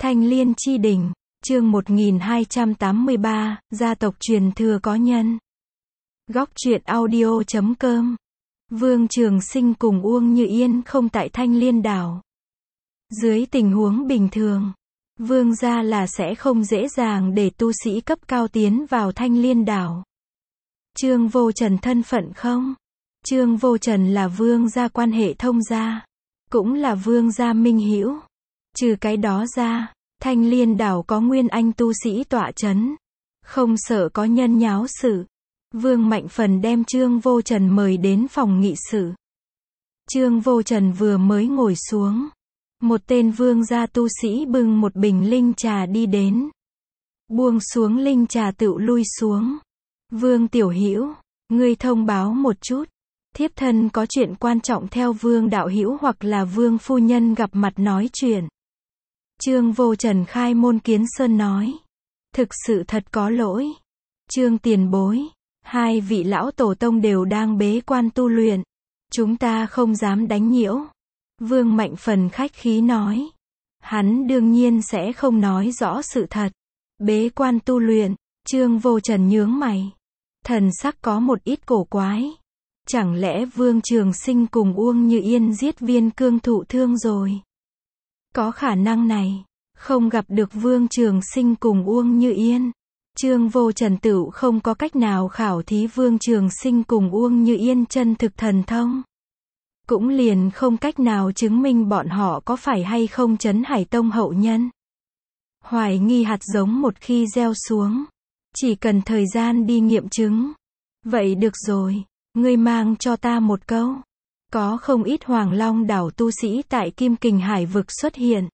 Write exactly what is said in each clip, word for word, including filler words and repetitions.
Thanh Liên chi đỉnh, chương một nghìn hai trăm tám mươi ba, gia tộc truyền thừa có nhân. Góc truyện audio chấm com. Vương Trường Sinh cùng Uông Như Yên không tại Thanh Liên đảo. Dưới tình huống bình thường, Vương gia là sẽ không dễ dàng để tu sĩ cấp cao tiến vào Thanh Liên đảo. Trương Vô Trần thân phận không? Trương Vô Trần là Vương gia quan hệ thông gia, cũng là Vương gia minh hữu. Trừ cái đó ra, Thanh Liên đảo có nguyên anh tu sĩ tọa chấn, không sợ có nhân nháo sự. Vương Mạnh Phần đem Trương Vô Trần mời đến phòng nghị sự. Trương Vô Trần vừa mới ngồi xuống, một tên vương gia tu sĩ bưng một bình linh trà đi đến. Buông xuống linh trà tựu lui xuống. Vương tiểu hữu, ngươi thông báo một chút, thiếp thân có chuyện quan trọng theo Vương đạo hữu hoặc là Vương phu nhân gặp mặt nói chuyện. Trương Vô Trần khai môn kiến sơn nói. Thực sự thật có lỗi. Trương tiền bối, hai vị lão tổ tông đều đang bế quan tu luyện, chúng ta không dám đánh nhiễu. Vương Mạnh Phần khách khí nói. Hắn đương nhiên sẽ không nói rõ sự thật. Bế quan tu luyện, Trương Vô Trần nhướng mày. Thần sắc có một ít cổ quái. Chẳng lẽ Vương Trường Sinh cùng Uông Như Yên giết Viên Cương thụ thương rồi? Có khả năng này. Không gặp được Vương Trường Sinh cùng Uông Như Yên, Trương Vô Trần tựu không có cách nào khảo thí Vương Trường Sinh cùng Uông Như Yên chân thực thần thông. Cũng liền không cách nào chứng minh bọn họ có phải hay không Trấn Hải Tông hậu nhân. Hoài nghi hạt giống một khi gieo xuống, chỉ cần thời gian đi nghiệm chứng. Vậy được rồi, ngươi mang cho ta một câu. Có không ít Hoàng Long đảo tu sĩ tại Kim Kình Hải vực xuất hiện,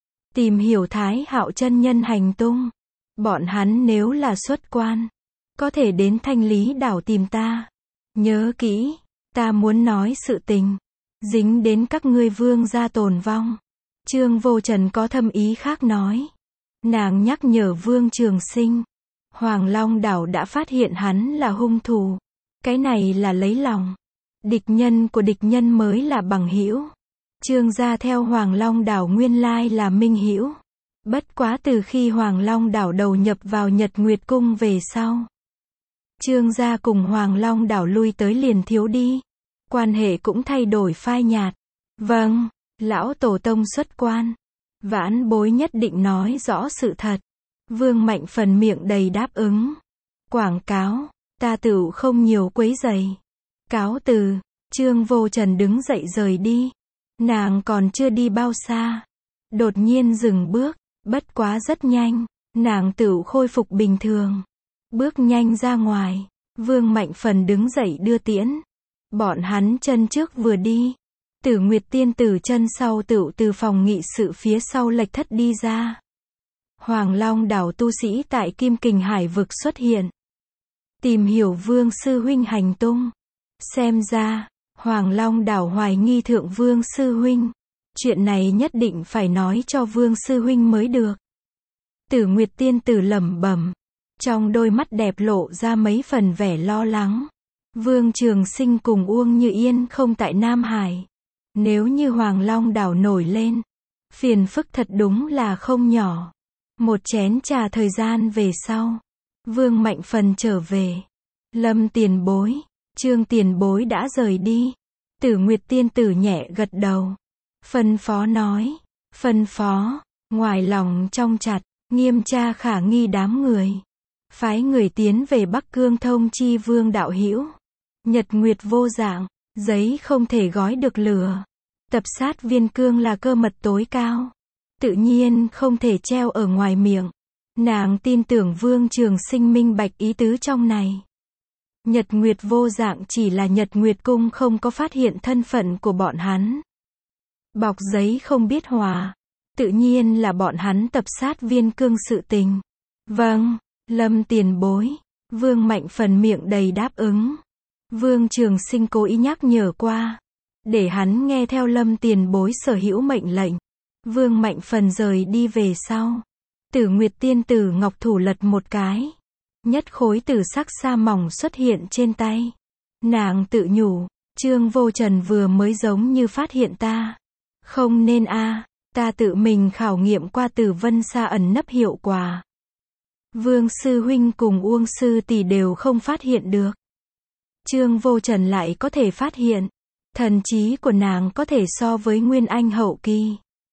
tìm hiểu Thái Hạo chân nhân hành tung. Bọn hắn nếu là xuất quan, có thể đến Thanh Lý đảo tìm ta. Nhớ kỹ, ta muốn nói sự tình, dính đến các ngươi Vương gia tồn vong. Trương Vô Trần có thâm ý khác nói. Nàng nhắc nhở Vương Trường Sinh, Hoàng Long đảo đã phát hiện hắn là hung thủ. Cái này là lấy lòng. Địch nhân của địch nhân mới là bằng hữu. Trương gia theo Hoàng Long đảo nguyên lai là minh hữu. Bất quá từ khi Hoàng Long đảo đầu nhập vào Nhật Nguyệt Cung về sau, Trương gia cùng Hoàng Long đảo lui tới liền thiếu đi. Quan hệ cũng thay đổi phai nhạt. Vâng, lão tổ tông xuất quan, vãn bối nhất định nói rõ sự thật. Vương Mạnh Phần miệng đầy đáp ứng. Quảng cáo, ta tựu không nhiều quấy rầy. Cáo từ. Trương Vô Trần đứng dậy rời đi. Nàng còn chưa đi bao xa, đột nhiên dừng bước. Bất quá rất nhanh, nàng tựu khôi phục bình thường, bước nhanh ra ngoài. Vương Mạnh Phần đứng dậy đưa tiễn. Bọn hắn chân trước vừa đi, Tử Nguyệt tiên tử chân sau tựu từ phòng nghị sự phía sau lệch thất đi ra. Hoàng Long đảo tu sĩ tại Kim Kình Hải vực xuất hiện, tìm hiểu Vương sư huynh hành tung. Xem ra, Hoàng Long đảo hoài nghi thượng Vương sư huynh. Chuyện này nhất định phải nói cho Vương sư huynh mới được. Tử Nguyệt tiên tử lẩm bẩm, trong đôi mắt đẹp lộ ra mấy phần vẻ lo lắng. Vương Trường Sinh cùng Uông Như Yên không tại Nam Hải. Nếu như Hoàng Long đảo nổi lên, phiền phức thật đúng là không nhỏ. Một chén trà thời gian về sau, Vương Mạnh Phần trở về. Lâm tiền bối, Trương tiền bối đã rời đi. Tử Nguyệt tiên tử nhẹ gật đầu. Phân phó nói. Phân phó, ngoài lòng trong chặt, nghiêm tra khả nghi đám người. Phái người tiến về Bắc Cương thông chi Vương đạo hữu. Nhật nguyệt vô dạng, giấy không thể gói được lửa. Tập sát Viên Cương là cơ mật tối cao, tự nhiên không thể treo ở ngoài miệng. Nàng tin tưởng Vương Trường Sinh minh bạch ý tứ trong này. Nhật nguyệt vô dạng chỉ là Nhật Nguyệt Cung không có phát hiện thân phận của bọn hắn. Bọc giấy không biết hòa, tự nhiên là bọn hắn tập sát Viên Cương sự tình. Vâng, Lâm tiền bối. Vương Mạnh Phần miệng đầy đáp ứng. Vương Trường Sinh cố ý nhắc nhở qua, để hắn nghe theo Lâm tiền bối sở hữu mệnh lệnh. Vương Mạnh Phần rời đi về sau, Tử Nguyệt tiên tử ngọc thủ lật một cái, nhất khối tử sắc sa mỏng xuất hiện trên tay. Nàng tự nhủ, Trương Vô Trần vừa mới giống như phát hiện ta. Không nên a, Ta tự mình khảo nghiệm qua Tử Vân Sa ẩn nấp hiệu quả. Vương sư huynh cùng Uông sư tỷ đều không phát hiện được. Trương Vô Trần lại có thể phát hiện. Thần trí của nàng có thể so với Nguyên Anh hậu kỳ.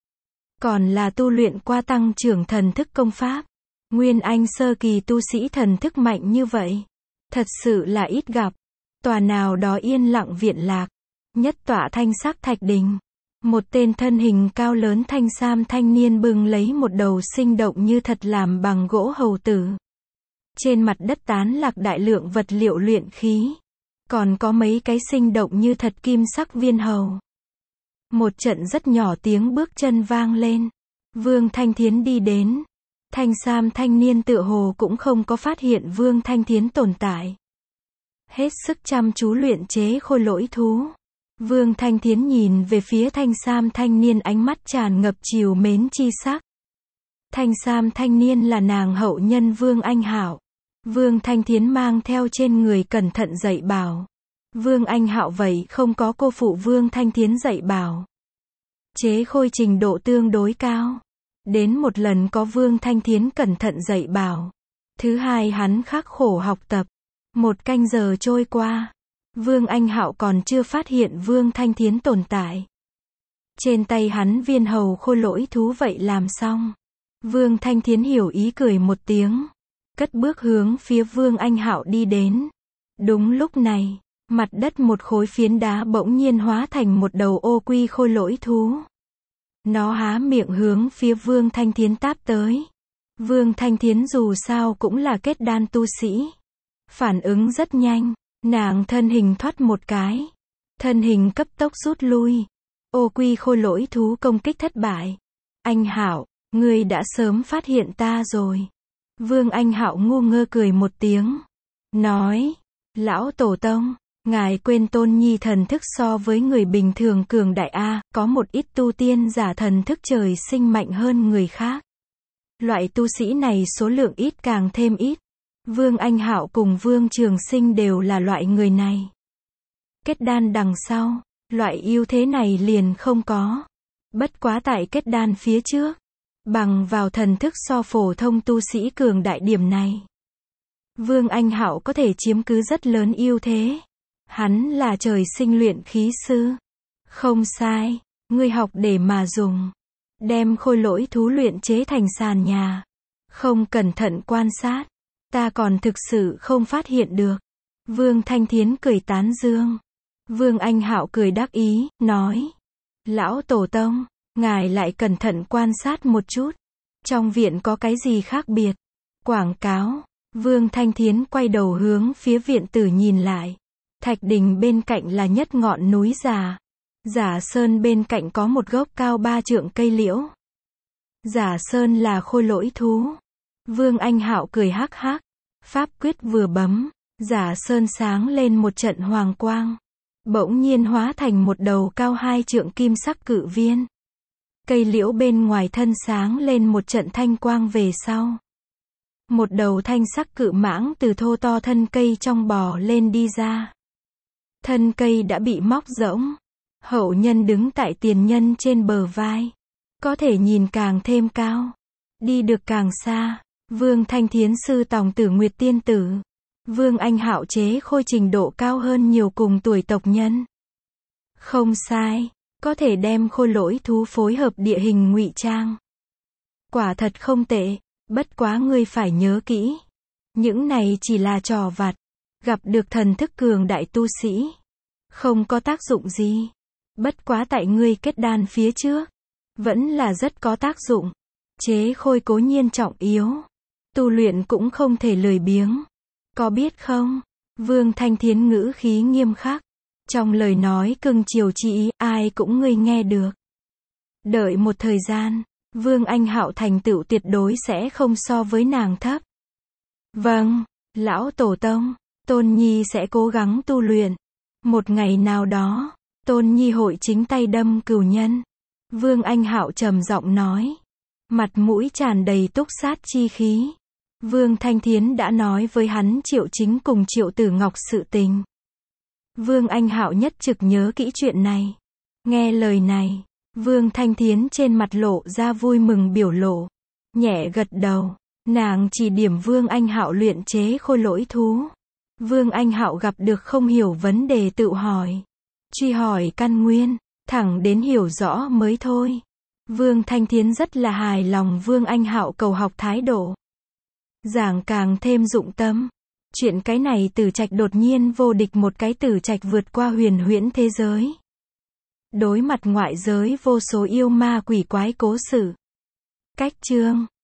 Còn là tu luyện qua tăng trưởng thần thức công pháp. Nguyên Anh sơ kỳ tu sĩ thần thức mạnh như vậy. Thật sự là ít gặp. Tòa nào đó yên lặng viện lạc. Nhất tọa thanh sắc thạch đình. Một tên thân hình cao lớn thanh sam thanh niên bưng lấy một đầu sinh động như thật làm bằng gỗ hầu tử. Trên mặt đất tán lạc đại lượng vật liệu luyện khí. Còn có mấy cái sinh động như thật kim sắc viên hầu. Một trận rất nhỏ tiếng bước chân vang lên. Vương Thanh Thiến đi đến. Thanh sam thanh niên tựa hồ cũng không có phát hiện Vương Thanh Thiến tồn tại. Hết sức chăm chú luyện chế khôi lỗi thú. Vương Thanh Thiến nhìn về phía thanh sam thanh niên ánh mắt tràn ngập trìu mến chi sắc. Thanh sam thanh niên là nàng hậu nhân Vương Anh Hạo. Vương Thanh Thiến mang theo trên người cẩn thận dạy bảo. Vương Anh Hạo vậy không có cô phụ Vương Thanh Thiến dạy bảo. Chế khôi trình độ tương đối cao. Đến một lần có Vương Thanh Thiến cẩn thận dạy bảo. Thứ hai hắn khắc khổ học tập. Một canh giờ trôi qua. Vương Anh Hạo còn chưa phát hiện Vương Thanh Thiến tồn tại. Trên tay hắn viên hầu khôi lỗi thú vậy làm xong. Vương Thanh Thiến hiểu ý cười một tiếng. Cất bước hướng phía Vương Anh Hạo đi đến. Đúng lúc này, mặt đất một khối phiến đá bỗng nhiên hóa thành một đầu ô quy khôi lỗi thú. Nó há miệng hướng phía Vương Thanh Thiến táp tới. Vương Thanh Thiến dù sao cũng là kết đan tu sĩ. Phản ứng rất nhanh, nàng thân hình thoát một cái. Thân hình cấp tốc rút lui. Ô quy khôi lỗi thú công kích thất bại. Anh Hạo, ngươi đã sớm phát hiện ta rồi. Vương Anh Hạo ngu ngơ cười một tiếng. Nói, lão tổ tông, ngài quên Tôn Nhi thần thức so với người bình thường cường đại a, có một ít tu tiên giả thần thức trời sinh mạnh hơn người khác. Loại tu sĩ này số lượng ít càng thêm ít. Vương Anh Hạo cùng Vương Trường Sinh đều là loại người này. Kết đan đằng sau, loại ưu thế này liền không có. Bất quá tại kết đan phía trước, bằng vào thần thức so phổ thông tu sĩ cường đại điểm này, Vương Anh Hạo có thể chiếm cứ rất lớn ưu thế. Hắn là trời sinh luyện khí sư. Không sai, ngươi học để mà dùng. Đem khôi lỗi thú luyện chế thành sàn nhà. Không cẩn thận quan sát, ta còn thực sự không phát hiện được. Vương Thanh Thiến cười tán dương. Vương Anh Hạo cười đắc ý, nói. Lão tổ tông, ngài lại cẩn thận quan sát một chút. Trong viện có cái gì khác biệt? Quảng cáo. Vương Thanh Thiến quay đầu hướng phía viện tử nhìn lại. Thạch đình bên cạnh là nhất ngọn núi già. Giả sơn bên cạnh có một gốc cao ba trượng cây liễu. Giả sơn là khôi lỗi thú. Vương Anh Hạo cười hắc hắc. Pháp quyết vừa bấm, giả sơn sáng lên một trận hoàng quang. Bỗng nhiên hóa thành một đầu cao hai trượng kim sắc cự viên. Cây liễu bên ngoài thân sáng lên một trận thanh quang về sau. Một đầu thanh sắc cự mãng từ thô to thân cây trong bò lên đi ra. Thân cây đã bị móc rỗng. Hậu nhân đứng tại tiền nhân trên bờ vai. Có thể nhìn càng thêm cao. Đi được càng xa. Vương Thanh Thiến sư tòng tử Nguyệt Tiên Tử. Vương Anh Hạo chế khôi trình độ cao hơn nhiều cùng tuổi tộc nhân. Không sai. Có thể đem khôi lỗi thú phối hợp địa hình ngụy trang. Quả thật không tệ. Bất quá ngươi phải nhớ kỹ. Những này chỉ là trò vặt. Gặp được thần thức cường đại tu sĩ. Không có tác dụng gì. Bất quá tại ngươi kết đan phía trước. Vẫn là rất có tác dụng. Chế khôi cố nhiên trọng yếu. Tu luyện cũng không thể lười biếng. Có biết không? Vương Thanh Thiến ngữ khí nghiêm khắc. Trong lời nói cưng chiều chi ý, ai cũng ngươi nghe được. Đợi một thời gian, Vương Anh Hạo thành tựu tuyệt đối sẽ không so với nàng thấp. Vâng, lão tổ tông, Tôn Nhi sẽ cố gắng tu luyện. Một ngày nào đó, Tôn Nhi hội chính tay đâm cừu nhân. Vương Anh Hạo trầm giọng nói. Mặt mũi tràn đầy túc sát chi khí. Vương Thanh Thiến đã nói với hắn Triệu Chính cùng Triệu Tử Ngọc sự tình. Vương Anh Hạo nhất trực nhớ kỹ chuyện này. Nghe lời này, Vương Thanh Thiến trên mặt lộ ra vui mừng biểu lộ. Nhẹ gật đầu. Nàng chỉ điểm Vương Anh Hạo luyện chế khôi lỗi thú. Vương Anh Hạo gặp được không hiểu vấn đề tự hỏi. Truy hỏi căn nguyên. Thẳng đến hiểu rõ mới thôi. Vương Thanh Thiến rất là hài lòng Vương Anh Hạo cầu học thái độ. Giảng càng thêm dụng tâm. Chuyện cái này Tử Trạch đột nhiên vô địch một cái Tử Trạch vượt qua huyền huyễn thế giới. Đối mặt ngoại giới vô số yêu ma quỷ quái cố sự. Cách chương